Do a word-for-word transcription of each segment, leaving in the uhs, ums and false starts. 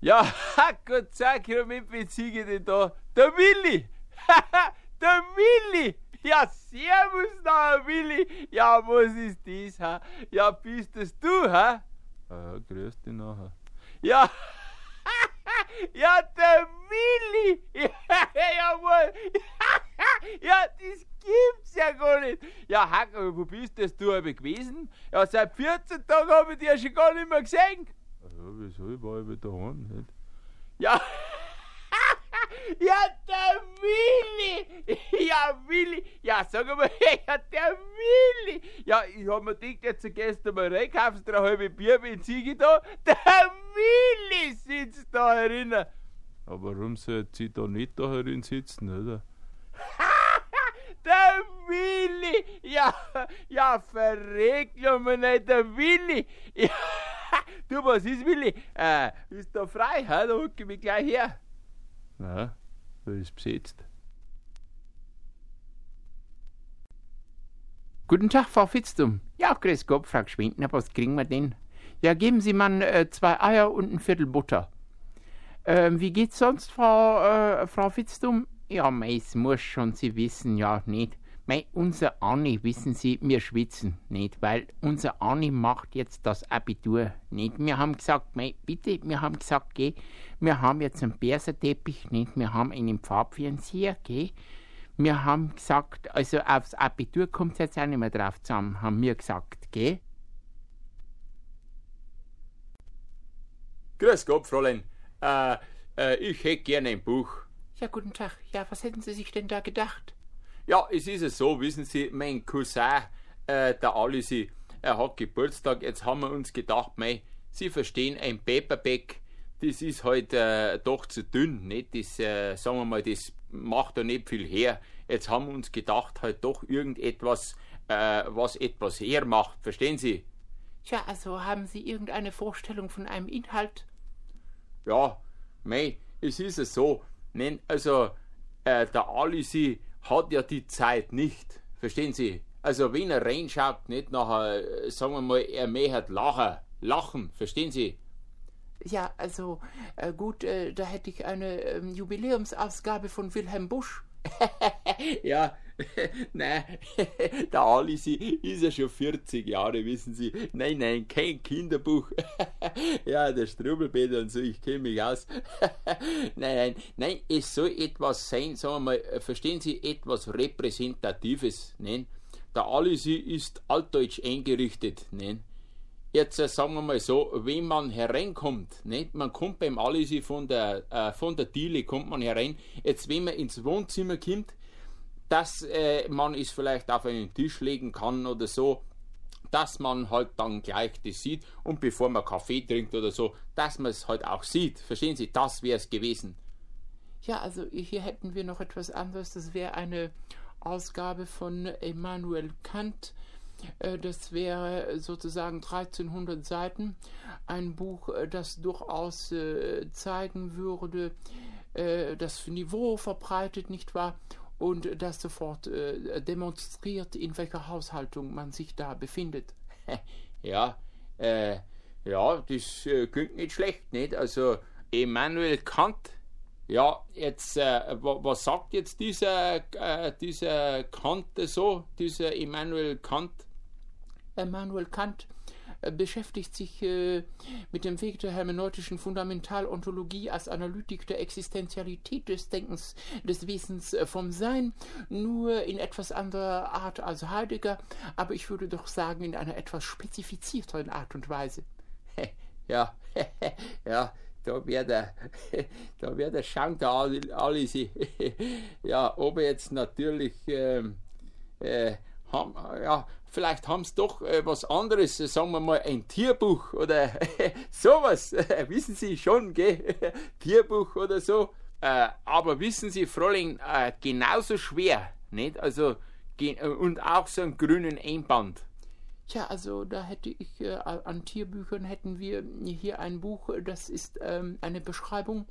Ja, Gott, zehn Kilometer wie Ziege denn da? Der Willi! Der Willi! Ja, servus da, Willi! Ja, was ist das, ha? Ja, bist das du, ha? Ja, grüß dich nachher. Ja, ja, der Willi! Ja, jawohl! Ja, das gibt's ja gar nicht! Ja, Hack, wo bist das du aber gewesen? Ja, seit vierzehn Tagen hab ich dich ja schon gar nicht mehr gesehen! Ja, wieso? Ich war ja wieder daheim, nicht? Ja, ja, der Willi! Ja, Willi! Ja, sag mal, ja, der Willi! Ja, ich hab mir gedacht, jetzt gehst du mal rein, kaufst dir eine halbe Bier, wenn Ziege da. Der Willi sitzt da herinnen! Aber warum soll sie da nicht da herin sitzen, oder? Der Willi! Ja, ja, verregt mir nicht, der Willi! Ja, du, was ist, Willi? Äh, ist da frei, ha? Da huck ich mich gleich her. Nein, da ist besetzt. Guten Tag, Frau Fitztum. Ja, grüß Gott, Frau Gschwindner, was kriegen wir denn? Ja, geben Sie mal äh, zwei Eier und ein Viertel Butter. Ähm, wie geht's sonst, Frau, äh, Frau Fitztum? Ja, mei, es muss schon, Sie wissen, ja, nicht. Mei, unser Anni, wissen Sie, wir schwitzen, nicht, weil unser Anni macht jetzt das Abitur, nicht. Wir haben gesagt, mei, bitte, wir haben gesagt, geh, wir haben jetzt einen Perserteppich, nicht, wir haben einen Farbfernseher, geh. Wir haben gesagt, also aufs Abitur kommt es jetzt auch nicht mehr drauf zusammen, haben wir gesagt, gell? Grüß Gott, Fräulein. Äh, äh, ich hätte gerne ein Buch. Ja, guten Tag. Ja, was hätten Sie sich denn da gedacht? Ja, es ist es so, wissen Sie, mein Cousin, äh, der Alisi, er hat Geburtstag, jetzt haben wir uns gedacht, mei, Sie verstehen, ein Paperback, das ist halt äh, doch zu dünn, nicht? Das, äh, sagen wir mal, das macht da nicht viel her. Jetzt haben wir uns gedacht, halt doch irgendetwas, äh, was etwas hermacht, verstehen Sie? Tja, also haben Sie irgendeine Vorstellung von einem Inhalt? Ja, mei, es ist es so, nein, also, äh, der Alisi hat ja die Zeit nicht, verstehen Sie? Also, wenn er reinschaut, nicht nachher, äh, sagen wir mal, er möchte lachen, lachen, verstehen Sie? Ja, also, äh, gut, äh, da hätte ich eine ähm, Jubiläumsausgabe von Wilhelm Busch. Ja, nein, der Alisi ist ja schon vierzig Jahre, wissen Sie. Nein, nein, kein Kinderbuch. Ja, der Strubbelpeter und so, ich kenne mich aus. Nein, nein, nein, es soll etwas sein, sagen wir mal, verstehen Sie, etwas Repräsentatives, nein. Der Alisi ist altdeutsch eingerichtet, nein. Jetzt äh, sagen wir mal so, wenn man hereinkommt, nicht? Man kommt beim Alisi von der, äh, von der Diele, kommt man herein. Jetzt, wenn man ins Wohnzimmer kommt, dass äh, man es vielleicht auf einen Tisch legen kann oder so, dass man halt dann gleich das sieht und bevor man Kaffee trinkt oder so, dass man es halt auch sieht. Verstehen Sie, das wäre es gewesen. Ja, also hier hätten wir noch etwas anderes, das wäre eine Ausgabe von Immanuel Kant. Das wäre sozusagen dreizehnhundert Seiten, ein Buch, das durchaus äh, zeigen würde, äh, das Niveau verbreitet, nicht wahr? Und das sofort äh, demonstriert, in welcher Haushaltung man sich da befindet. Ja, äh, ja, das äh, klingt nicht schlecht, nicht? Also Immanuel Kant, ja, jetzt, äh, was sagt jetzt dieser, äh, dieser Kant so, dieser Immanuel Kant? Immanuel Kant äh, beschäftigt sich äh, mit dem Weg der hermeneutischen Fundamentalontologie als Analytik der Existenzialität des Denkens, des Wesens äh, vom Sein, nur in etwas anderer Art als Heidegger, aber ich würde doch sagen, in einer etwas spezifizierteren Art und Weise. Ja, ja, da wäre der, da wäre der Schank der Alisi. Ja, ob er jetzt natürlich, ähm, äh, haben, ja, vielleicht haben sie doch äh, was anderes, sagen wir mal ein Tierbuch oder sowas, wissen Sie schon, gell? Tierbuch oder so. Äh, aber wissen Sie, Fräulein, äh, genauso schwer, nicht? Also, und auch so einen grünen Einband. Tja, also da hätte ich, äh, an Tierbüchern hätten wir hier ein Buch, das ist ähm, eine Beschreibung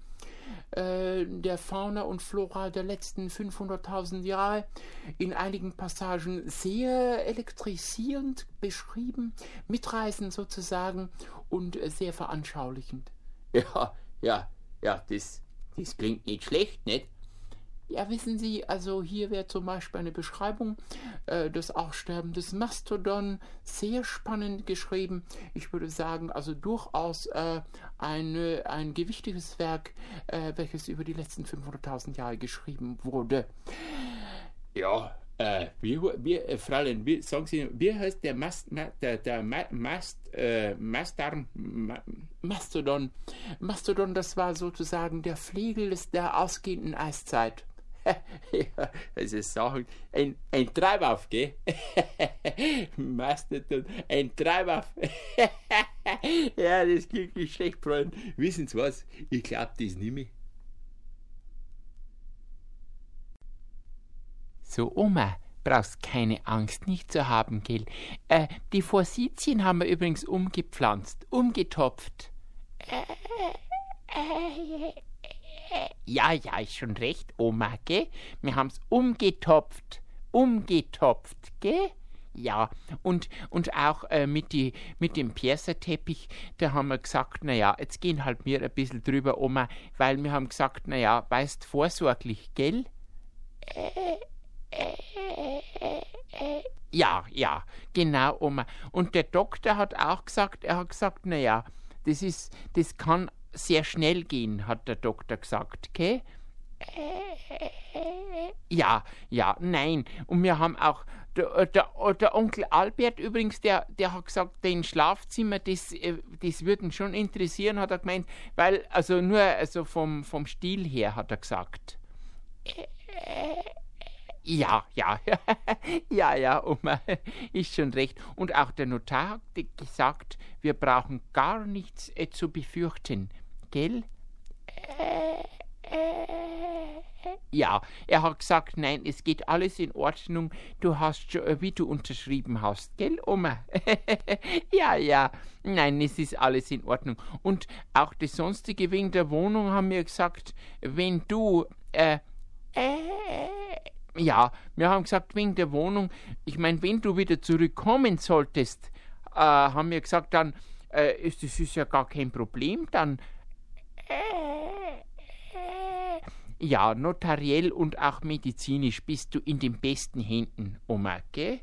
äh, der Fauna und Flora der letzten fünfhunderttausend Jahre, in einigen Passagen sehr elektrisierend beschrieben, mitreißend sozusagen und sehr veranschaulichend. Ja, ja, ja, das, das klingt nicht schlecht, nicht? Ja, wissen Sie, also hier wäre zum Beispiel eine Beschreibung, äh, das Aussterben des Mastodon, sehr spannend geschrieben. Ich würde sagen, also durchaus äh, eine, ein gewichtiges Werk, äh, welches über die letzten fünfhunderttausend Jahre geschrieben wurde. Ja, äh, wie, wie äh, Fräulein, wie, sagen Sie, wie heißt der Mast, ma, der, der Ma, Mast, äh, Mastarm, Ma, Mastodon? Mastodon, das war sozusagen der Flegel des, der ausgehenden Eiszeit. Ja, das ist Sachen. Ein, ein Treibauf, gell? Mastodon, ein Treibauf. Ja, das klingt nicht schlecht, Freunde. Wissen Sie was? Ich glaube das nicht mehr. So, Oma, brauchst keine Angst nicht zu haben, gell? Äh, die Forsythien haben wir übrigens umgepflanzt, umgetopft. Äh, äh, äh. Ja, ja, ist schon recht, Oma, gell? Wir haben's umgetopft, umgetopft, gell? Ja, und, und auch äh, mit, die, mit dem Perserteppich, da haben wir gesagt, naja, jetzt gehen halt wir ein bisschen drüber, Oma, weil wir haben gesagt, naja, weißt, vorsorglich, gell? Äh, äh, äh, äh. Ja, ja, genau, Oma. Und der Doktor hat auch gesagt, er hat gesagt, naja, das ist, das kann sehr schnell gehen, hat der Doktor gesagt, okay? Ja, ja, nein. Und wir haben auch, der, der, der Onkel Albert übrigens, der, der hat gesagt, den Schlafzimmer, das, das würde ihn schon interessieren, hat er gemeint, weil, also nur also vom, vom Stil her, hat er gesagt. Ja, ja, ja, ja, Oma, ist schon recht. Und auch der Notar hat gesagt, wir brauchen gar nichts äh, zu befürchten. Gell? Ja, er hat gesagt, nein, es geht alles in Ordnung. Du hast schon, wie du unterschrieben hast, gell, Oma? Ja, ja, nein, es ist alles in Ordnung. Und auch das Sonstige wegen der Wohnung haben wir gesagt, wenn du, äh, äh, ja, wir haben gesagt, wegen der Wohnung, ich meine, wenn du wieder zurückkommen solltest, äh, haben wir gesagt, dann, äh, ist, das ist ja gar kein Problem, dann, ja, notariell und auch medizinisch bist du in den besten Händen, Oma, gell?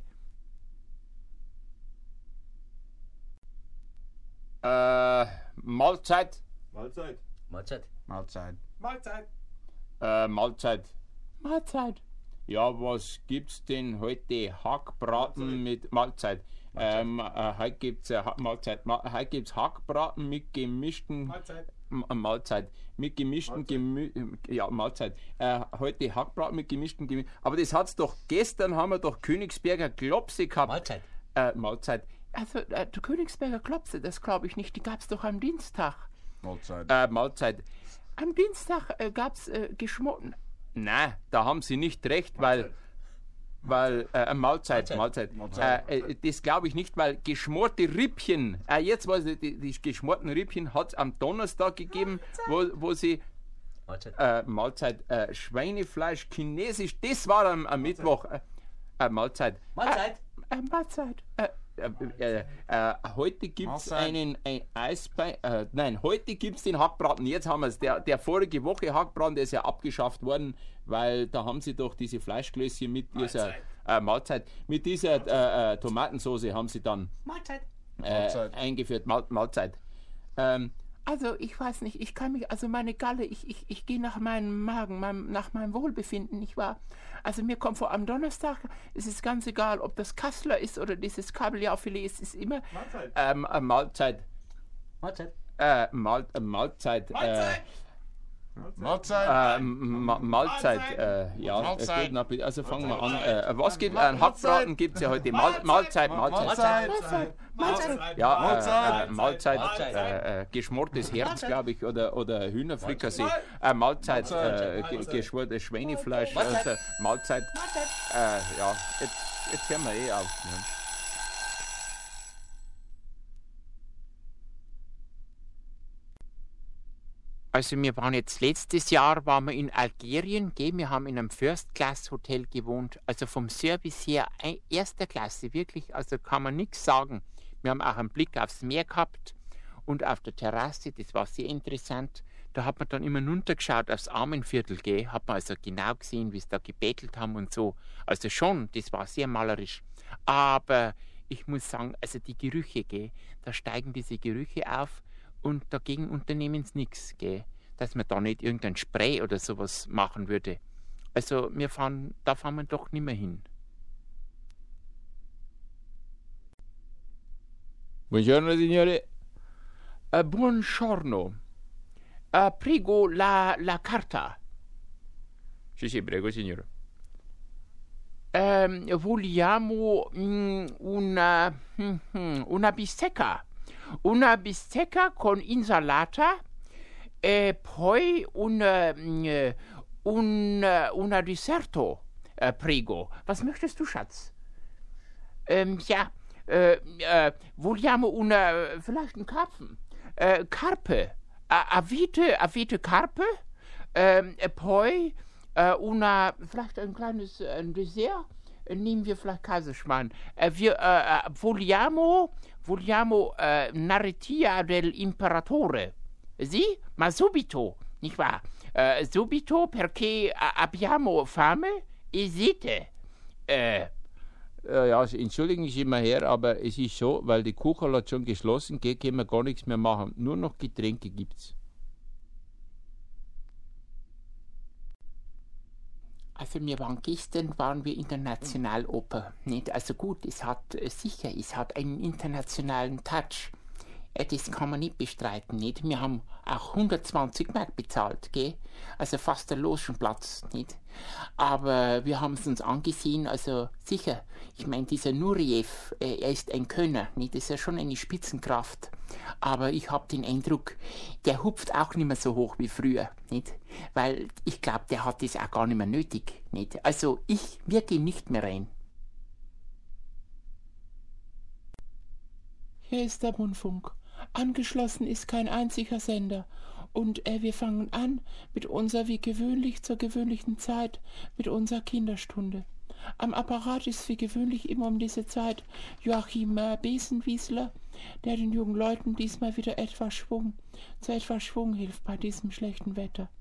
Äh, Mahlzeit. Mahlzeit. Mahlzeit. Mahlzeit. Mahlzeit. Äh, Mahlzeit. Mahlzeit. Ja, was gibt's denn heute? Hackbraten mit Mahlzeit. Mahlzeit. Ähm, äh, heute gibt's äh, Mahlzeit. Ma heute gibt's Hackbraten mit gemischten Mahlzeit. M Mahlzeit. Mit gemischten Gemü ja, Mahlzeit. Äh, heute Hackbraten mit gemischten Gemü Aber das hat's doch, gestern haben wir doch Königsberger Klopse gehabt. Mahlzeit. Äh, Mahlzeit. Also, äh, die Königsberger Klopse, das glaube ich nicht, die gab's doch am Dienstag. Mahlzeit. Äh, Mahlzeit. Am Dienstag äh, gab's äh, geschmorten. Nein, da haben Sie nicht recht, weil weil äh, Mahlzeit, Mahlzeit. Mahlzeit. Äh, äh, das glaube ich nicht, weil geschmorte Rippchen, äh, jetzt weiß ich, die, die geschmorten Rippchen hat es am Donnerstag gegeben, wo, wo sie Mahlzeit. äh, Mahlzeit, äh, Schweinefleisch, chinesisch, das war am, am Mittwoch. Äh, äh, Mahlzeit. Mahlzeit. Äh, äh, Mahlzeit. Äh, Äh, äh, äh, heute gibt es einen ein Eisbein, äh, nein, heute gibt es den Hackbraten, jetzt haben wir es, der, der vorige Woche Hackbraten, der ist ja abgeschafft worden, weil da haben sie doch diese Fleischklößchen mit dieser Mahlzeit, äh, Mahlzeit mit dieser äh, äh, Tomatensauce haben sie dann Mahlzeit. äh, Mahlzeit. eingeführt, Mahl Mahlzeit. Ähm, Also, ich weiß nicht, ich kann mich, also meine Galle, ich, ich, ich gehe nach meinem Magen, meinem, nach meinem Wohlbefinden, nicht wahr? Also mir kommt vor, am Donnerstag, es ist ganz egal, ob das Kassler ist oder dieses Kabeljaufilet, es ist immer Mahlzeit. ähm, äh, Mahlzeit. Mahlzeit. Äh, Mahl äh, Mahlzeit. Mahlzeit. Äh, Mahlzeit. äh, Ma Mahlzeit. Äh, ja, Mahlzeit. gut, na, bitte, also fangen wir an. Mahlzeit. Äh, was gibt Ma- Ein Hackbraten gibt es ja heute. Mahl Mahlzeit, Mahlzeit. Mahlzeit. Mahlzeit. Ja, äh, Mahlzeit. äh, Mahlzeit, Mahlzeit. äh, äh, geschmortes Herz, Mahlzeit. glaube ich, oder, oder Hühnerfrikassee. Mahlzeit. Äh, Mahlzeit, Mahlzeit. äh, ge Mahlzeit. geschmortes Schweinefleisch, Mahlzeit. also Mahlzeit. Äh, ja, jetzt, jetzt hören wir eh auf. Ne? Also wir waren jetzt letztes Jahr waren wir in Algerien, gell? Wir haben in einem First-Class-Hotel gewohnt, also vom Service her ein, erster Klasse, wirklich, also kann man nichts sagen. Wir haben auch einen Blick aufs Meer gehabt Und auf der Terrasse, das war sehr interessant, da hat man dann immer runtergeschaut aufs Armenviertel, gell? Hat man also genau gesehen, wie sie da gebettelt haben und so. Also schon, das war sehr malerisch. Aber ich muss sagen, also die Gerüche, gell? Da steigen diese Gerüche auf und dagegen unternehmen sie nichts, gell? Dass man da nicht irgendein Spray oder sowas machen würde. Also wir fahren, da fahren wir doch nicht mehr hin. Buongiorno, signore. Uh, buongiorno. Uh, prego la, la carta. Sì, sì, prego, signore. Um, vogliamo mm, una, mm, una bistecca. Una bistecca con insalata e poi un, uh, un, uh, una risotto, uh, prego. Was möchtest du, Schatz? Um, ja, uh, uh, vogliamo una, vielleicht ein Karpfen. Uh, Carpe. Avete, avete Carpe, ähm, poi äh, una, vielleicht ein kleines äh, Dessert, äh, nehmen wir vielleicht Kaiserschmarrn. Äh, wir äh, vogliamo, vogliamo äh, Narratia dell'Imperatore. Sì? Ma subito, nicht wahr? Äh, subito perché abbiamo fame e sete. Äh, Äh, ja, entschuldigen Sie mal her, aber es ist so, weil die Kuchel hat schon geschlossen geht, können wir gar nichts mehr machen. Nur noch Getränke gibt's. Also wir waren gestern, waren wir in der Nationaloper, nicht? Also gut, es hat äh, sicher, es hat einen internationalen Touch. Äh, das kann man nicht bestreiten, nicht? Wir haben auch hundertzwanzig Mark bezahlt, gell? Also fast der Logenplatz, nicht? Aber wir haben es uns angesehen, also sicher. Ich meine, dieser Nureyev, äh, er ist ein Könner, nicht? Das ist ja schon eine Spitzenkraft. Aber ich habe den Eindruck, der hupft auch nicht mehr so hoch wie früher, nicht? Weil ich glaube, der hat das auch gar nicht mehr nötig, nicht? Also ich, wir gehen nicht mehr rein. Hier ist der Rundfunk. Angeschlossen ist kein einziger Sender. Und äh, wir fangen an mit unserer wie gewöhnlich zur gewöhnlichen Zeit, mit unserer Kinderstunde. Am Apparat ist wie gewöhnlich immer um diese Zeit Joachim äh, Besenwiesler, der den jungen Leuten diesmal wieder etwas Schwung, zu etwas Schwung hilft bei diesem schlechten Wetter.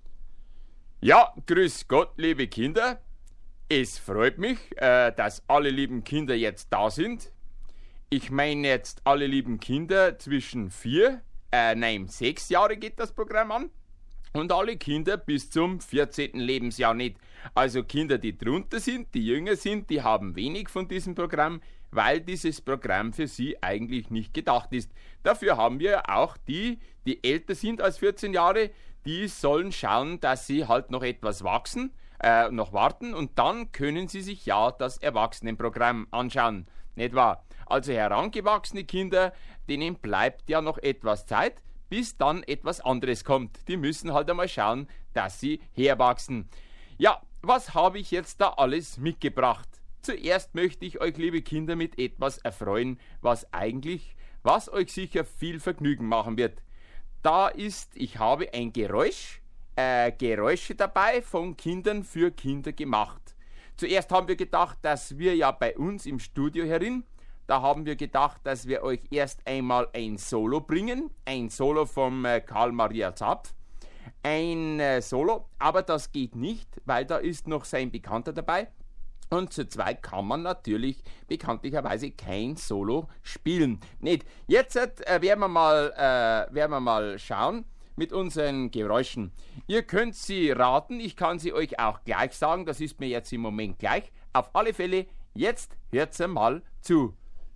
Ja, grüß Gott, liebe Kinder. Es freut mich, äh, dass alle lieben Kinder jetzt da sind. Ich meine jetzt alle lieben Kinder zwischen vier, äh, nein, sechs Jahre geht das Programm an. Und alle Kinder bis zum vierzehnten Lebensjahr nicht. Also Kinder, die drunter sind, die jünger sind, die haben wenig von diesem Programm, weil dieses Programm für sie eigentlich nicht gedacht ist. Dafür haben wir auch die, die älter sind als vierzehn Jahre, die sollen schauen, dass sie halt noch etwas wachsen, äh, noch warten und dann können sie sich ja das Erwachsenenprogramm anschauen. Nicht wahr? Also herangewachsene Kinder, denen bleibt ja noch etwas Zeit, bis dann etwas anderes kommt. Die müssen halt einmal schauen, dass sie herwachsen. Ja, was habe ich jetzt da alles mitgebracht? Zuerst möchte ich euch, liebe Kinder, mit etwas erfreuen, was eigentlich, was euch sicher viel Vergnügen machen wird. Da ist, ich habe ein Geräusch, äh, Geräusche dabei von Kindern für Kinder gemacht. Zuerst haben wir gedacht, dass wir ja bei uns im Studio herin, da haben wir gedacht, dass wir euch erst einmal ein Solo bringen, ein Solo vom äh, Karl Maria Zapf, ein äh, Solo, aber das geht nicht, weil da ist noch sein Bekannter dabei und zu zweit kann man natürlich bekanntlicherweise kein Solo spielen. Nicht. Jetzt äh, werden, wir mal, äh, werden wir mal schauen mit unseren Geräuschen. Ihr könnt sie raten, ich kann sie euch auch gleich sagen, das ist mir jetzt im Moment gleich. Auf alle Fälle, jetzt hört sie mal zu.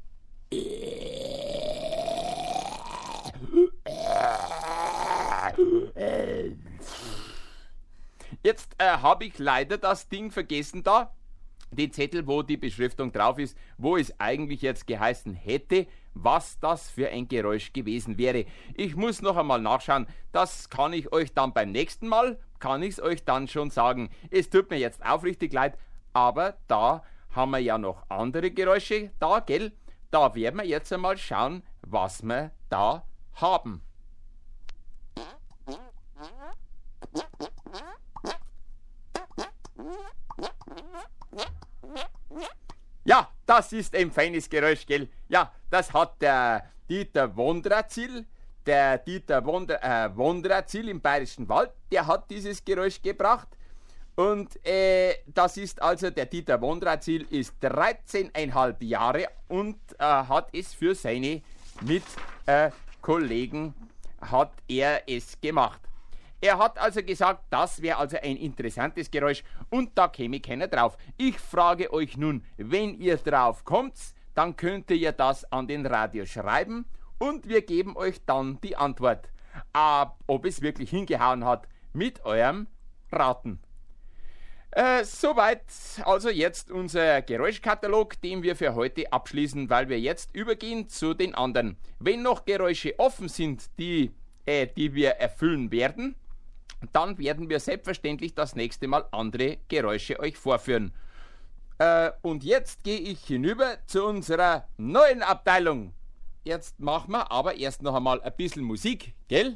Jetzt äh, habe ich leider das Ding vergessen da, den Zettel, wo die Beschriftung drauf ist, wo es eigentlich jetzt geheißen hätte, was das für ein Geräusch gewesen wäre. Ich muss noch einmal nachschauen, das kann ich euch dann beim nächsten Mal, kann ich es euch dann schon sagen. Es tut mir jetzt aufrichtig leid, aber da haben wir ja noch andere Geräusche da, gell? Da werden wir jetzt einmal schauen, was wir da haben. Das ist ein feines Geräusch, gell? Ja, das hat der Dieter Wondrazil, der Dieter Wonder, äh, Wondratzil im Bayerischen Wald, der hat dieses Geräusch gebracht. Und äh, das ist also, der Dieter Wondratzil ist dreizehneinhalb Jahre und äh, hat es für seine Mitkollegen, äh, hat er es gemacht. Er hat also gesagt, das wäre also ein interessantes Geräusch und da käme keiner drauf. Ich frage euch nun, wenn ihr drauf kommt, dann könnt ihr das an den Radio schreiben und wir geben euch dann die Antwort, äh, ob es wirklich hingehauen hat mit eurem Raten. Äh, soweit also jetzt unser Geräuschkatalog, den wir für heute abschließen, weil wir jetzt übergehen zu den anderen. Wenn noch Geräusche offen sind, die, äh, die wir erfüllen werden, dann werden wir selbstverständlich das nächste Mal andere Geräusche euch vorführen. Äh, und jetzt gehe ich hinüber zu unserer neuen Abteilung. Jetzt machen wir aber erst noch einmal ein bisschen Musik, gell?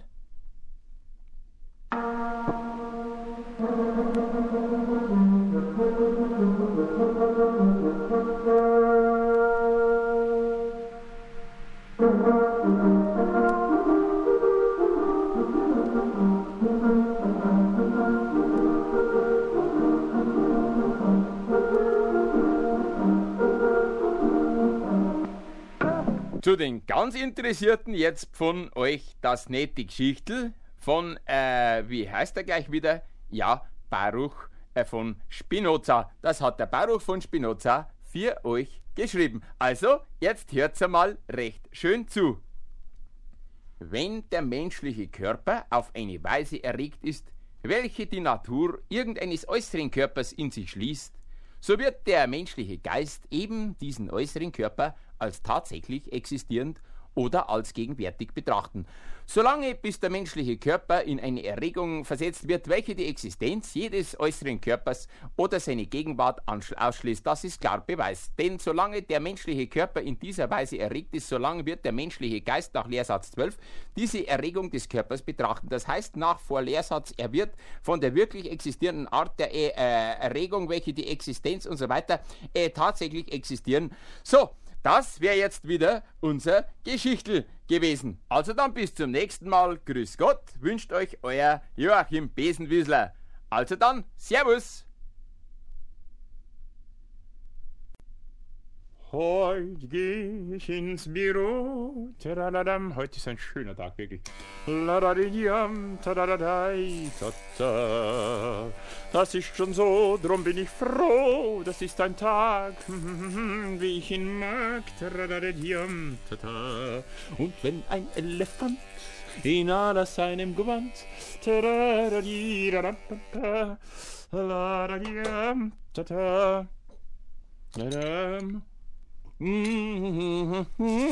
Zu den ganz Interessierten jetzt von euch das nette Geschichtel von, äh, wie heißt er gleich wieder? Ja, Baruch äh, von Spinoza. Das hat der Baruch von Spinoza für euch geschrieben. Also, jetzt hört's einmal recht schön zu. Wenn der menschliche Körper auf eine Weise erregt ist, welche die Natur irgendeines äußeren Körpers in sich schließt, so wird der menschliche Geist eben diesen äußeren Körper als tatsächlich existierend oder als gegenwärtig betrachten. Solange bis der menschliche Körper in eine Erregung versetzt wird, welche die Existenz jedes äußeren Körpers oder seine Gegenwart ausschließt, das ist klar Beweis. Denn solange der menschliche Körper in dieser Weise erregt ist, solange wird der menschliche Geist nach Lehrsatz zwölf diese Erregung des Körpers betrachten. Das heißt, nach vor Lehrsatz, er wird von der wirklich existierenden Art der äh, Erregung, welche die Existenz und so weiter äh, tatsächlich existieren. So, das wäre jetzt wieder unser Geschichtel gewesen. Also dann bis zum nächsten Mal. Grüß Gott, wünscht euch euer Joachim Besenwüsler. Also dann, Servus. Heute geh ich ins Büro. Tadadadam. Heute ist ein schöner Tag, wirklich. Ladadidiyam, tadadadai, tata. Das ist schon so, drum bin ich froh. Das ist ein Tag, wie ich ihn mag. Tadadadidiyam, tata. Und wenn ein Elefant in aller seinem Gewand, tadadadidadam, tata, ladadidiyam, tata, tadam. Mm-hmm.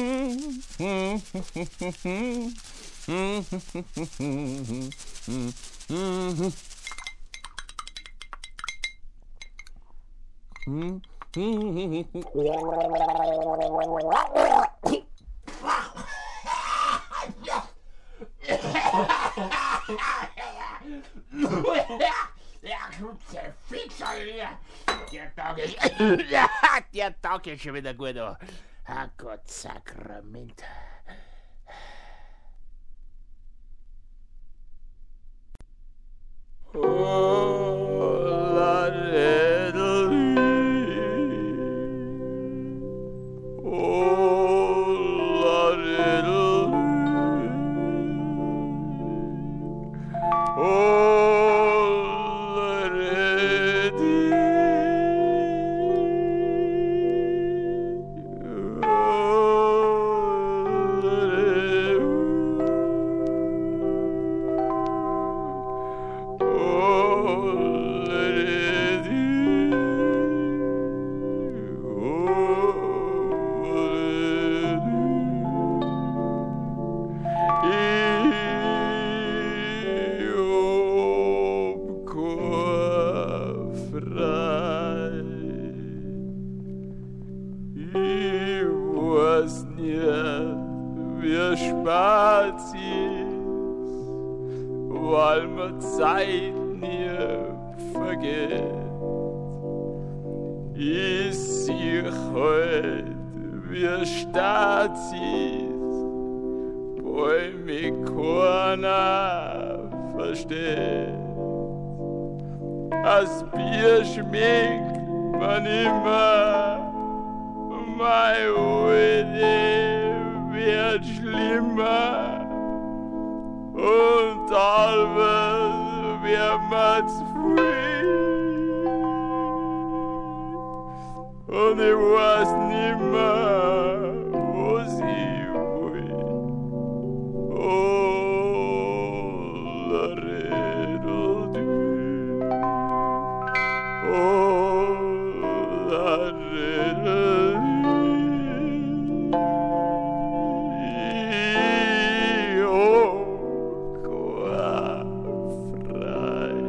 Der Tag ist, ja, der Tag ist schon wieder gut. Oh. Herrgott, Sakrament. Oh, la weil mir Zeit nie vergeht. Ich sehe heute, wie Stadt ist, weil mich keiner versteht. Das Bier schmeckt man immer, mein Alte wird schlimmer und allweil wird man zu viel. Und ich weiß nimmer, was ich will. Oh, la Redel, oh, la Redel, oh, qua frei.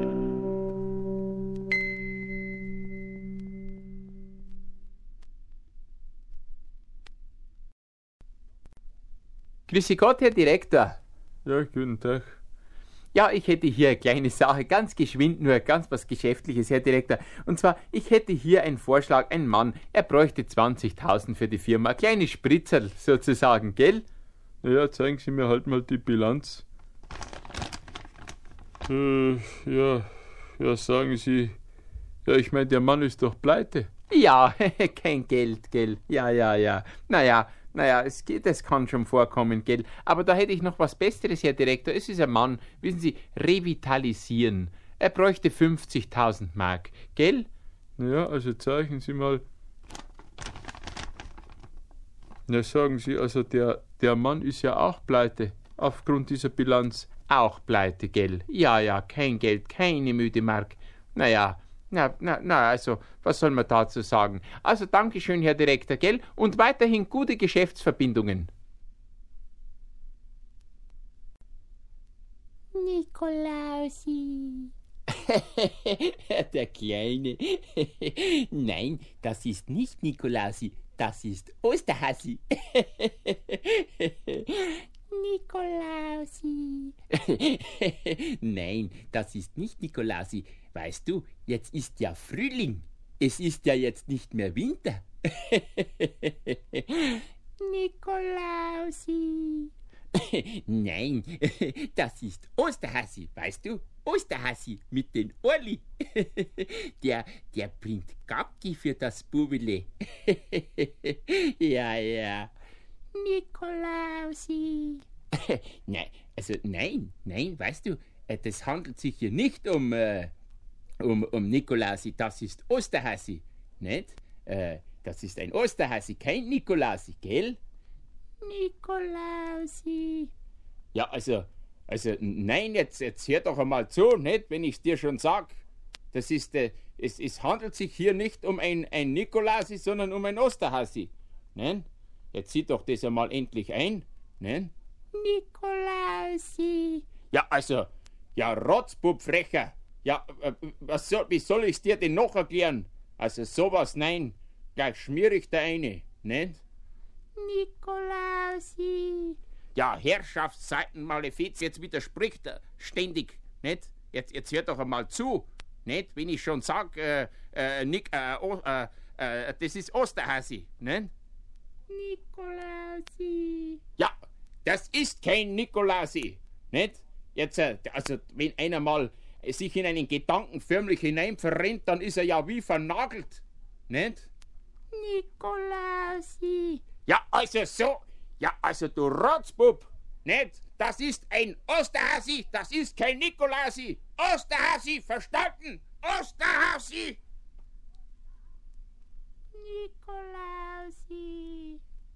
Grüße Gott, Herr Direktor. Ja, guten Tag. Ja, ich hätte hier eine kleine Sache, ganz geschwind, nur ganz was Geschäftliches, Herr Direktor. Und zwar, ich hätte hier einen Vorschlag, ein Mann, er bräuchte zwanzigtausend für die Firma, ein kleines Spritzerl sozusagen, gell? Ja, zeigen Sie mir halt mal die Bilanz. Äh, ja, ja, sagen Sie. Ja, ich meine, der Mann ist doch pleite. Ja, kein Geld, gell? Ja, ja, ja. Naja, naja, es geht, es kann schon vorkommen, gell? Aber da hätte ich noch was Besseres, Herr Direktor. Es ist ein Mann, wissen Sie, revitalisieren. Er bräuchte fünfzigtausend Mark, gell? Ja, also zeigen Sie mal. Ja, sagen Sie, also der, der Mann ist ja auch pleite, aufgrund dieser Bilanz. Auch pleite, gell? Ja, ja, kein Geld, keine müde Mark. Naja, na, na, na, also, was soll man dazu sagen? Also, Dankeschön, Herr Direktor, gell? Und weiterhin gute Geschäftsverbindungen. Nikolausi. Der Kleine. Nein, das ist nicht Nikolausi, das ist Osterhasi. Nikolausi. Nein, das ist nicht Nikolausi. Weißt du, jetzt ist ja Frühling. Es ist ja jetzt nicht mehr Winter. Nikolausi. Nein, das ist Osterhasi, weißt du? Osterhasi mit den Orli. Der, der bringt Gabki für das Bubele. Ja, ja. Nikolausi. Nein, also nein, nein, weißt du, äh, das handelt sich hier nicht um, äh, um, um Nikolausi, das ist Osterhasi, nicht? Äh, das ist ein Osterhasi, kein Nikolausi, gell? Nikolausi. Ja, also, also nein, jetzt, jetzt hör doch einmal zu, nicht, wenn ich's dir schon sag. Das ist, äh, es, es handelt sich hier nicht um ein, ein Nikolausi, sondern um ein Osterhasi, ne? Jetzt sieh doch das einmal endlich ein, ne? Nikolausi. Ja, also, ja, Rotzbub, Frecher. Ja, äh, was soll, wie soll ich's dir denn noch erklären? Also, sowas, nein, gleich schmier ich da eine, nicht? Nikolausi. Ja, Herrschaftsseitenmalefiz, jetzt widerspricht er ständig, nicht? Jetzt, jetzt hört doch einmal zu, nicht? Wenn ich schon sag, äh, äh, Nick, äh, oh, äh, äh, das ist Osterhasi, nicht? Nikolausi. Ja, das ist kein Nikolausi, nicht? Jetzt, äh, also, wenn einer mal sich in einen Gedanken förmlich hinein verrennt, dann ist er ja wie vernagelt, nicht? Nikolausi. Ja, also so, ja, also du Rotzbub, nicht? Das ist ein Osterhasi, das ist kein Nikolausi. Osterhasi, verstanden? Osterhasi! Nikolausi.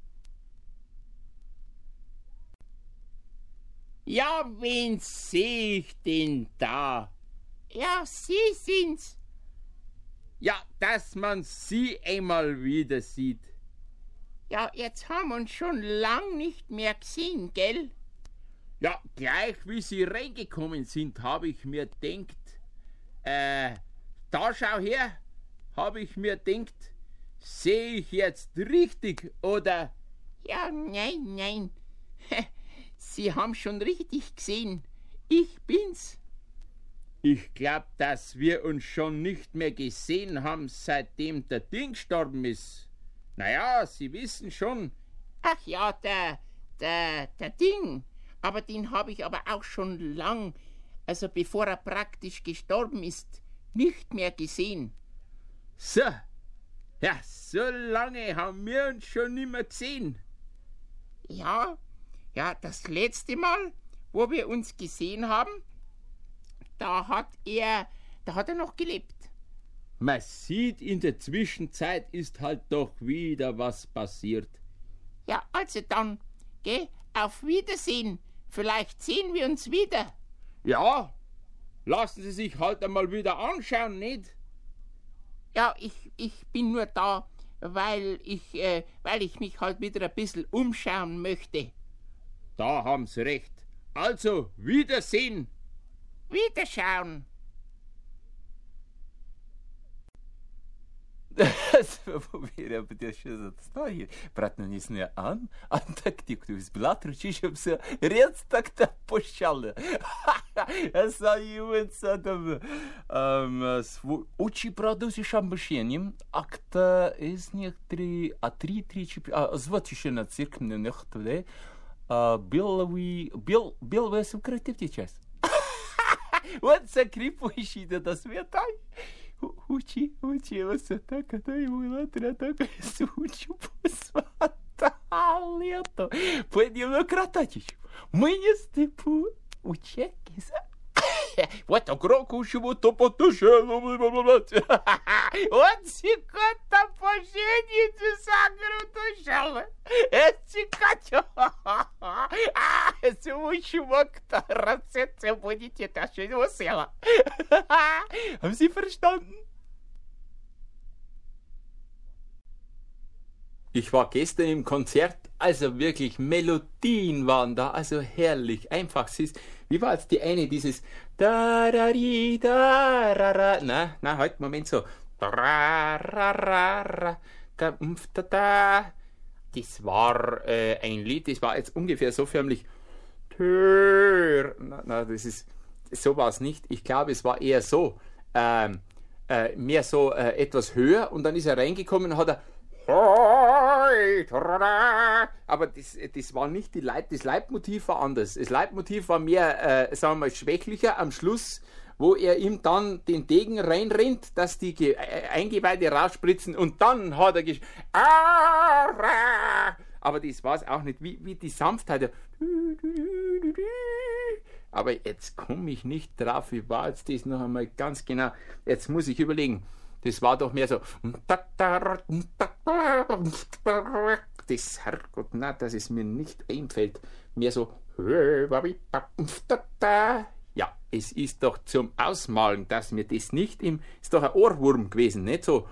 Ja, wen seh ich denn da? Ja, Sie sind's. Ja, dass man sie einmal wieder sieht. Ja, jetzt haben wir uns schon lang nicht mehr gesehen, gell? Ja, gleich wie sie reingekommen sind, habe ich mir denkt, äh, da schau her, habe ich mir denkt, sehe ich jetzt richtig, oder? Ja, nein, nein. Sie haben schon richtig gesehen. Ich bin's. Ich glaub, dass wir uns schon nicht mehr gesehen haben, seitdem der Ding gestorben ist. Naja, Sie wissen schon. Ach ja, der, der, der Ding. aber den habe ich aber auch schon lang, also bevor er praktisch gestorben ist, nicht mehr gesehen. So, ja, so lange haben wir uns schon nicht mehr gesehen. Ja, ja, das letzte Mal, wo wir uns gesehen haben, da hat er, da hat er noch gelebt. Man sieht, in der Zwischenzeit ist halt doch wieder was passiert. Ja, also dann, geh, auf Wiedersehen. Vielleicht sehen wir uns wieder. Ja, lassen Sie sich halt einmal wieder anschauen, nicht? Ja, ich, ich bin nur da, weil ich, äh, weil ich mich halt wieder ein bisschen umschauen möchte. Da haben Sie recht. Also, Wiedersehen. Wiederschauen. Повіря, буде ще застає. Брат нанісне ан, а так тікту з блат ручишем все рец так та пощали. Es sei jemand там учи продуси шамбашенем, акта из некоторые, а три, три, а звать еще на циркне нехтове, беловый, бел, беловый сукративти часть. Вот закрепующий это светай. Учи, учи, оце так, а то ему латра так сучу посватал лето. Пойдем крататич. Мы не степу учеки за... Вот так рокушево то потушело. Вот сикота поженится сагру тушело. Это катё. А, сучу мокта рацеце будете тащить в села. Haben Sie verstanden? Ich war gestern im Konzert, also wirklich Melodien waren da, also herrlich, einfach süß. Wie war jetzt die eine, dieses da da di da ra ra, na, na, halt, Moment so. Ra ra ra ra, da da da. Das war äh, ein Lied, das war jetzt ungefähr so förmlich. Na, na, das ist, so war es nicht. Ich glaube, es war eher so, ähm, äh, mehr so äh, etwas höher und dann ist er reingekommen und hat er aber das, das war nicht die Leit, das Leitmotiv war anders. Das Leitmotiv war mehr, äh, sagen wir mal, schwächlicher am Schluss, wo er ihm dann den Degen reinrennt, dass die Ge äh, Eingeweide rausspritzen und dann hat er gesch... Aber das war es auch nicht, wie, wie die Sanftheit. Aber jetzt komme ich nicht drauf, wie war jetzt das noch einmal ganz genau. Jetzt muss ich überlegen. Das war doch mehr so. Das Herrgott, na, dass es mir nicht einfällt. Mehr so. Ja, es ist doch zum Ausmalen, dass mir das nicht im. Ist doch ein Ohrwurm gewesen, nicht so.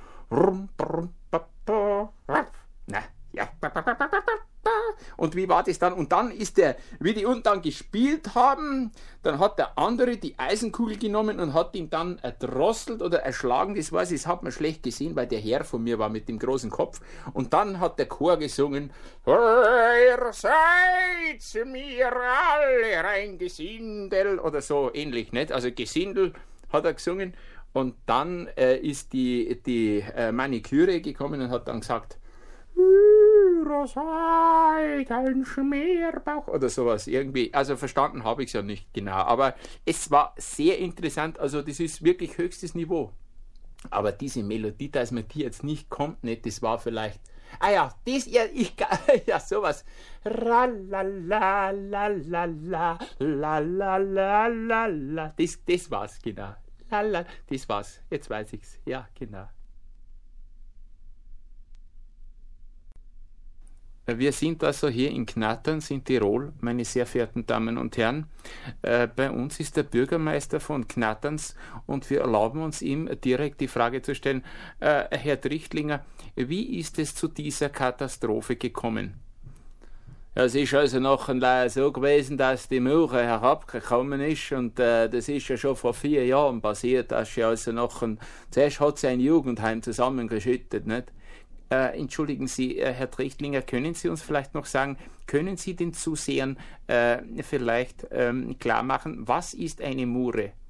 Na, ja. Und wie war das dann? Und dann ist der, wie die unten dann gespielt haben, dann hat der andere die Eisenkugel genommen und hat ihn dann erdrosselt oder erschlagen. Das weiß ich, das hat man schlecht gesehen, weil der Herr von mir war mit dem großen Kopf. Und dann hat der Chor gesungen, ihr seid mir alle ein Gesindel, oder so ähnlich, nicht? Also Gesindel hat er gesungen. Und dann äh, ist die, die äh, Maniküre gekommen und hat dann gesagt, ihr seid ein Schmerbauch oder sowas irgendwie. Also verstanden habe ich es ja nicht genau, aber es war sehr interessant, also das ist wirklich höchstes Niveau. Aber diese Melodie, dass man die jetzt nicht kommt, nicht, das war vielleicht, ah ja, das, ja, ich, ja, sowas. La la la la la la la la la la la. Das, das war's, genau. La la, das war's, jetzt weiß ich's, ja, genau. Wir sind also hier in Knatterns in Tirol, meine sehr verehrten Damen und Herren. Äh, bei uns ist der Bürgermeister von Knatterns und wir erlauben uns ihm direkt die Frage zu stellen, äh, Herr Trichtlinger, wie ist es zu dieser Katastrophe gekommen? Ja, es ist also nachher so gewesen, dass die Mauer herabgekommen ist und äh, das ist ja schon vor vier Jahren passiert, dass ja also nachher, zuerst hat sie ein Jugendheim zusammengeschüttet, nicht? Äh, entschuldigen Sie, äh, Herr Trichtlinger, können Sie uns vielleicht noch sagen, können Sie den Zusehern äh, vielleicht ähm, klar machen, was ist eine Mure?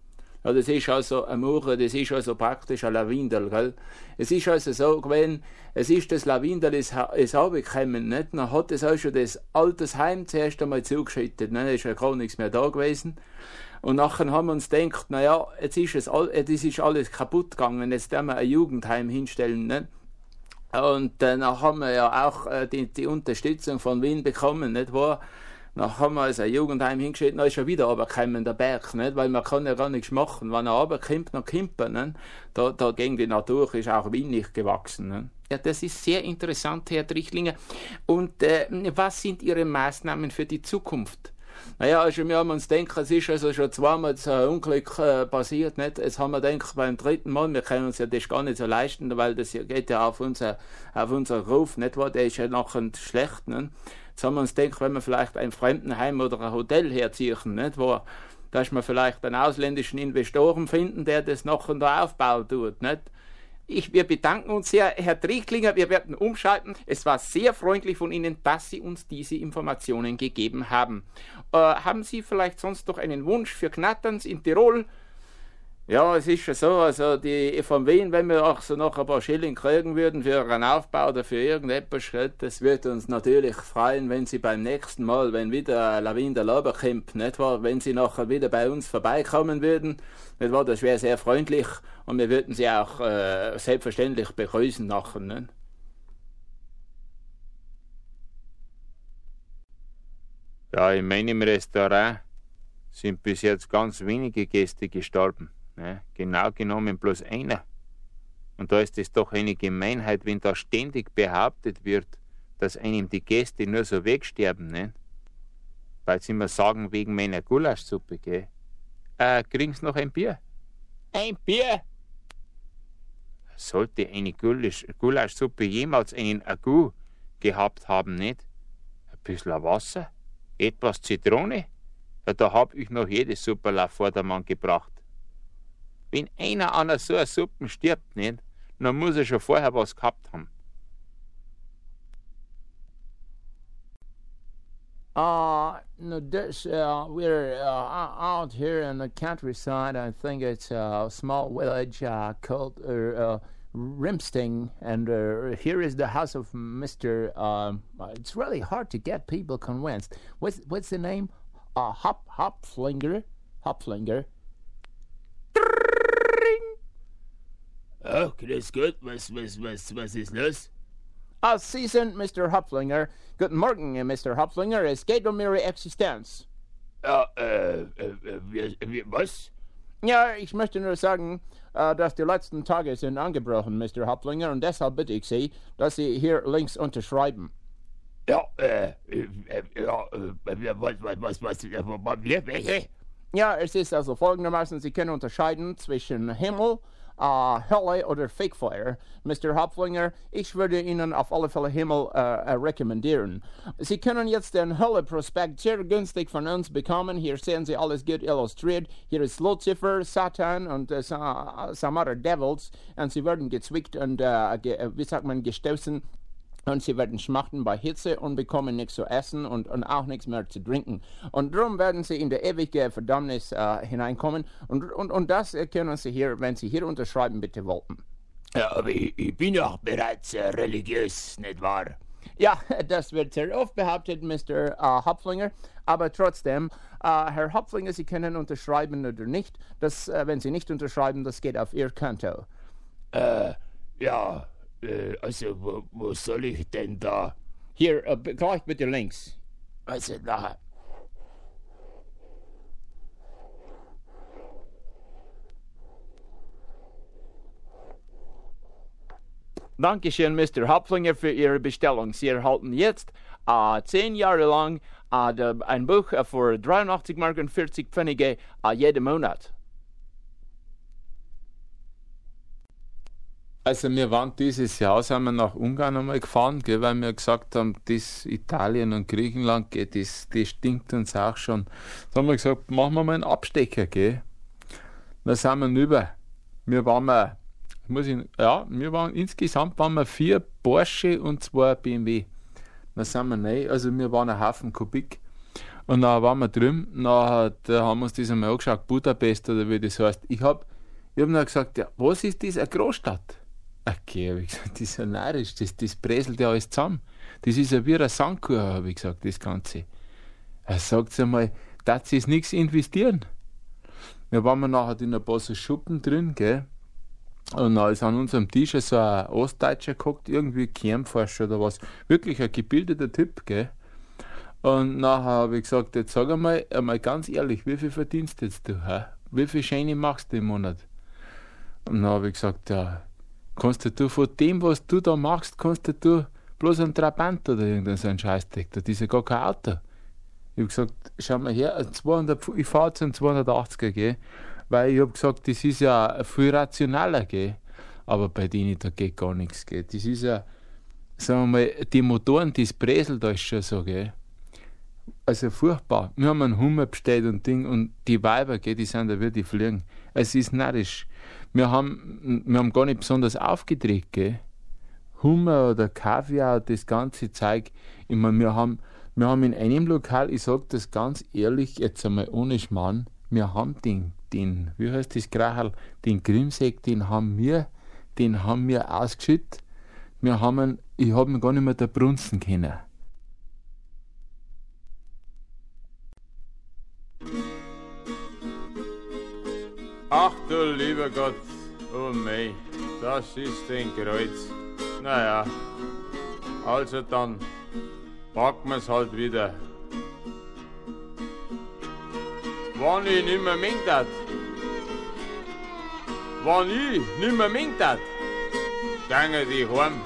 Ja, das ist also ein Mauer, das ist also praktisch ein Lavindel, gell? Es ist also so gewesen, es ist das Lavindel, es, es runtergekommen, nicht? Dann hat es auch schon das Altersheim zuerst einmal zugeschüttet, ne? Da ist ja gar nichts mehr da gewesen. Und nachher haben wir uns gedacht, naja, jetzt ist es all, das ist alles kaputt gegangen, jetzt werden wir ein Jugendheim hinstellen, nicht? Und äh, dann haben wir ja auch äh, die, die Unterstützung von Wien bekommen, nicht wahr? Dann haben wir also ein Jugendheim hingestellt, dann ist er wieder runtergekommen, der Berg, nicht? Weil man kann ja gar nichts machen. Wenn er runterkommt, dann kommt er, nicht? Da, da gegen die Natur ist auch Wien nicht gewachsen. Nicht? Ja, das ist sehr interessant, Herr Trichlinger. Und äh, was sind Ihre Maßnahmen für die Zukunft? Naja, also wir haben uns gedacht, es ist also schon zweimal so ein Unglück äh, passiert, nicht? Jetzt haben wir gedacht, beim dritten Mal, wir können uns ja das gar nicht so leisten, weil das geht ja auf unser, auf unser Ruf, nicht wahr? Der ist ja nachher schlecht, nicht? Jetzt haben wir uns gedacht, wenn wir vielleicht ein Fremdenheim oder ein Hotel herziehen, nicht wahr? Dass wir vielleicht einen ausländischen Investoren finden, der das nachher da aufbauen tut, nicht? Ich, wir bedanken uns sehr, Herr Trichlinger, wir werden umschalten. Es war sehr freundlich von Ihnen, dass Sie uns diese Informationen gegeben haben. Äh, haben Sie vielleicht sonst noch einen Wunsch für Knatterns in Tirol? Ja, es ist schon so, also die von Wien, wenn wir auch so noch ein paar Schilling kriegen würden für einen Aufbau oder für irgendetwas, das würde uns natürlich freuen, wenn Sie beim nächsten Mal, wenn wieder Lavindel runterkommt, nicht wahr, wenn Sie nachher wieder bei uns vorbeikommen würden, nicht wahr, das wäre sehr freundlich und wir würden Sie auch äh, selbstverständlich begrüßen nachher, nicht? Ja, in meinem Restaurant sind bis jetzt ganz wenige Gäste gestorben. Ne? Genau genommen bloß einer. Und da ist es doch eine Gemeinheit, wenn da ständig behauptet wird, dass einem die Gäste nur so wegsterben, ne? Weil sie immer sagen, wegen meiner Gulaschsuppe, gell? Äh, kriegen's noch ein Bier? Ein Bier? Sollte eine Gulasch, Gulaschsuppe jemals einen Agu gehabt haben, nicht? Ein bisschen Wasser? Etwas Zitrone? Ja, da hab ich noch jede Suppe auf Vordermann gebracht. Wenn einer an so einer Suppe stirbt, nicht, dann muss er schon vorher was gehabt haben. Uh, no, this, uh, we're uh, out here in the countryside. I think it's a small village uh, called uh, uh, Rimsting, and uh, here is the house of Mister Um, it's really hard to get people convinced. What's what's the name? Uh, Hop Hopflinger, Hopflinger. Oh, grüß Gott, was, was, was, was ist los? Ah, Sie sind Mister Hopflinger. Guten Morgen, Mister Hopflinger. Es geht um Ihre Existenz. Ja, äh, äh, wie, wie, was? Ja, ich möchte nur sagen, äh, dass die letzten Tage sind angebrochen, Mister Hopflinger, und deshalb bitte ich Sie, dass Sie hier links unterschreiben. Ja, äh, äh, ja, äh, was, was, was, was, was, welche? Ja, es ist also folgendermaßen, Sie können unterscheiden zwischen Himmel, Uh, Hölle oder Fegefeuer. Mister Hopflinger, ich würde Ihnen auf alle Fälle Himmel uh, uh, rekommendieren. Sie können jetzt den Hölle-Prospekt sehr günstig von uns bekommen. Hier sehen Sie alles gut illustriert. Hier ist Lucifer, Satan und uh, some other devils. Und sie werden gezwickt und, uh, ge, wie sagt man, gestoßen. Und sie werden schmachten bei Hitze und bekommen nichts zu essen und, und auch nichts mehr zu trinken. Und darum werden sie in der ewige Verdammnis äh, hineinkommen. Und, und, und das können sie hier, wenn sie hier unterschreiben, bitte wollten. Ja, aber ich, ich bin ja bereits äh, religiös, nicht wahr? Ja, das wird sehr oft behauptet, Mister Äh, Hopflinger. Aber trotzdem, äh, Herr Hopflinger, Sie können unterschreiben oder nicht. Das, äh, wenn Sie nicht unterschreiben, das geht auf Ihr Konto. Äh, ja... Also, wo, wo soll ich denn da? Hier, uh, gleich bitte links. Also, da. Dankeschön, Mister Hopflinger, für Ihre Bestellung. Sie erhalten jetzt uh, zehn Jahre lang uh, de, ein Buch uh, für dreiundachtzig Mark und vierzig Pfennige uh, jeden Monat. Also wir waren dieses Jahr, sind wir nach Ungarn einmal gefahren, gell, weil wir gesagt haben, das Italien und Griechenland, gell, das, das stinkt uns auch schon. Da haben wir gesagt, machen wir mal einen Abstecher, gell. Dann sind wir rüber. Wir waren mal, muss ich, ja, wir waren insgesamt waren wir vier Porsche und zwei B M W. Dann sind wir rein, also wir waren ein Haufen Kubik. Und dann waren wir drüben, dann da haben wir uns das einmal angeschaut, Budapest oder wie das heißt. Ich hab, ich hab dann gesagt, ja, was ist das, eine Großstadt? Okay, hab ich gesagt, das ist ja narrisch, das, das präselt ja alles zusammen. Das ist ja wie ein Sandkuchen, habe ich gesagt, das Ganze. Er sagt einmal, darf sie es nichts investieren? Wir waren wir nachher in ein paar so Schuppen drin, gell? Und dann ist an unserem Tisch so ein Ostdeutscher gehockt, irgendwie Kernforscher oder was. Wirklich ein gebildeter Typ, gell? Und nachher habe ich gesagt, jetzt sag einmal, einmal ganz ehrlich, wie viel verdienst jetzt du? Hä? Wie viel Scheine machst du im Monat? Und dann habe ich gesagt, ja, kannst du von dem, was du da machst, kannst du bloß einen Trabant oder irgendeinen so einen Scheißdreck, das ist ja gar kein Auto. Ich habe gesagt, schau mal her, ein zweihundert, ich fahre jetzt einen zweihundertachtziger, gell? Weil ich habe gesagt, das ist ja viel rationaler, gell? Aber bei denen, da geht gar nichts, gell? Das ist ja, sagen wir mal, die Motoren, das Bresel, da ist schon so, gell? Also furchtbar. Wir haben einen Hummer bestellt und Ding und die Weiber, gell, die sind da wie die Fliegen. Es ist narrisch. Wir haben, wir haben gar nicht besonders aufgedreht, gell? Hummer oder Kaviar, das ganze Zeug. Ich meine, wir haben, wir haben in einem Lokal, ich sage das ganz ehrlich, jetzt einmal ohne Schmarrn, wir haben den, den, wie heißt das Gracherl, den Grimseck, den haben wir, den haben wir ausgeschüttet. Wir haben ihn, ich habe ihn gar nicht mehr da brunzen können. Ach du lieber Gott, oh mei, das ist ein Kreuz. Naja, also dann packen wir's halt wieder. Wenn ich nimmer mengt hat, wenn ich nimmer mengt hat, gange die heim.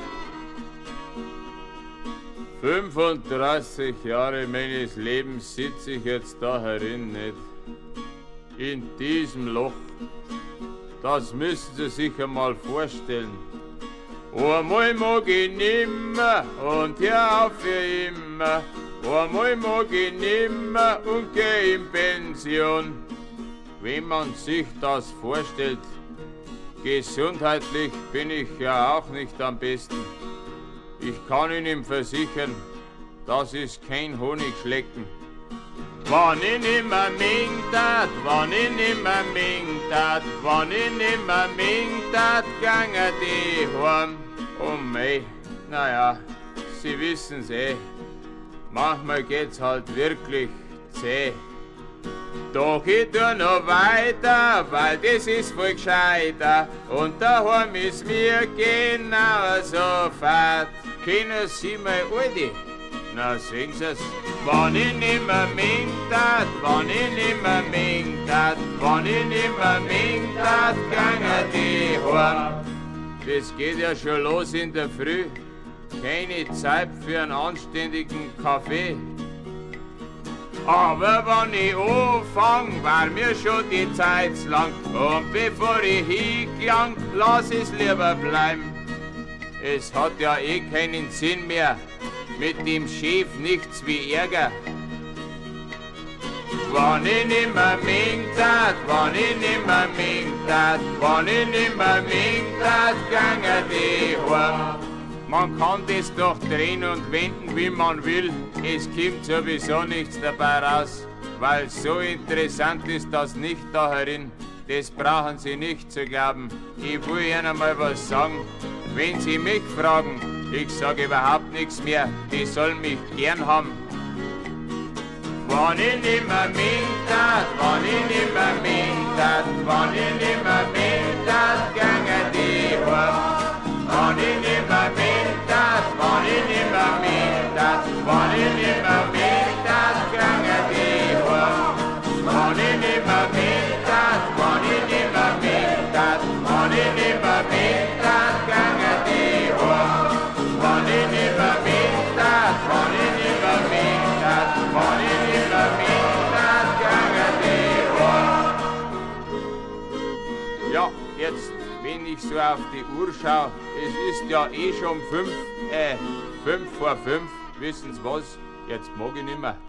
fünfunddreißig Jahre meines Lebens sitze ich jetzt da herin, nicht? In diesem Loch. Das müssen Sie sich einmal vorstellen. Einmal mag ich nimmer und hör auf für immer. Einmal mag ich nimmer und geh in Pension. Wenn man sich das vorstellt, gesundheitlich bin ich ja auch nicht am besten. Ich kann Ihnen versichern, das ist kein Honigschlecken. Wann ich nimmer mengt hat, wann ich nimmer mengt hat, wann ich nimmer mengt hat, gange die heim. Oh mei, naja, Sie wissen's eh, manchmal geht's halt wirklich zäh. Doch ich tu noch weiter, weil das ist voll gescheiter. Und daheim ist mir genauso fad. Kennen Sie mal Alte? Na, sehen Sie's. Wann ich nimmer mengt hat, wann ich nimmer mengt hat, wann ich nimmer mengt hat, gange die heim. Das geht ja schon los in der Früh. Keine Zeit für einen anständigen Kaffee. Aber wenn ich anfang, war mir schon die Zeit lang. Und bevor ich hingelang, lass es lieber bleiben. Es hat ja eh keinen Sinn mehr, mit dem Chef nichts wie Ärger. Wann ich nimmer mengt hat, wann ich nimmer mengt hat, wann ich nimmer mengt hat, gange die heim. Man kann das doch drehen und wenden, wie man will. Es kommt sowieso nichts dabei raus, weil so interessant ist das nicht da herin. Das brauchen Sie nicht zu glauben. Ich will Ihnen mal was sagen. Wenn Sie mich fragen, ich sage überhaupt nichts mehr. Die sollen mich gern haben. Wann ich nimmer mengt hat, wann ich nimmer mengt hat, wann ich nimmer mengt hat, gange die heim. Wann ich nimmer mengt hat, wann ich nimmer mengt hat, wann ich nimmer mengt hat, gange die heim. Wann ich nimmer mengt hat, wann ich nimmer mengt hat, wann ich nimmer mengt hat, gange die heim. Wann ich nimmer mengt hat, wann ich nimmer mengt hat, wann ich nimmer mengt hat, gange die heim. Ja, jetzt, wenn ich so auf die Uhr schaue, es ist ja eh schon fünf, äh, fünf vor fünf, wissen's was, jetzt mag ich nimmer.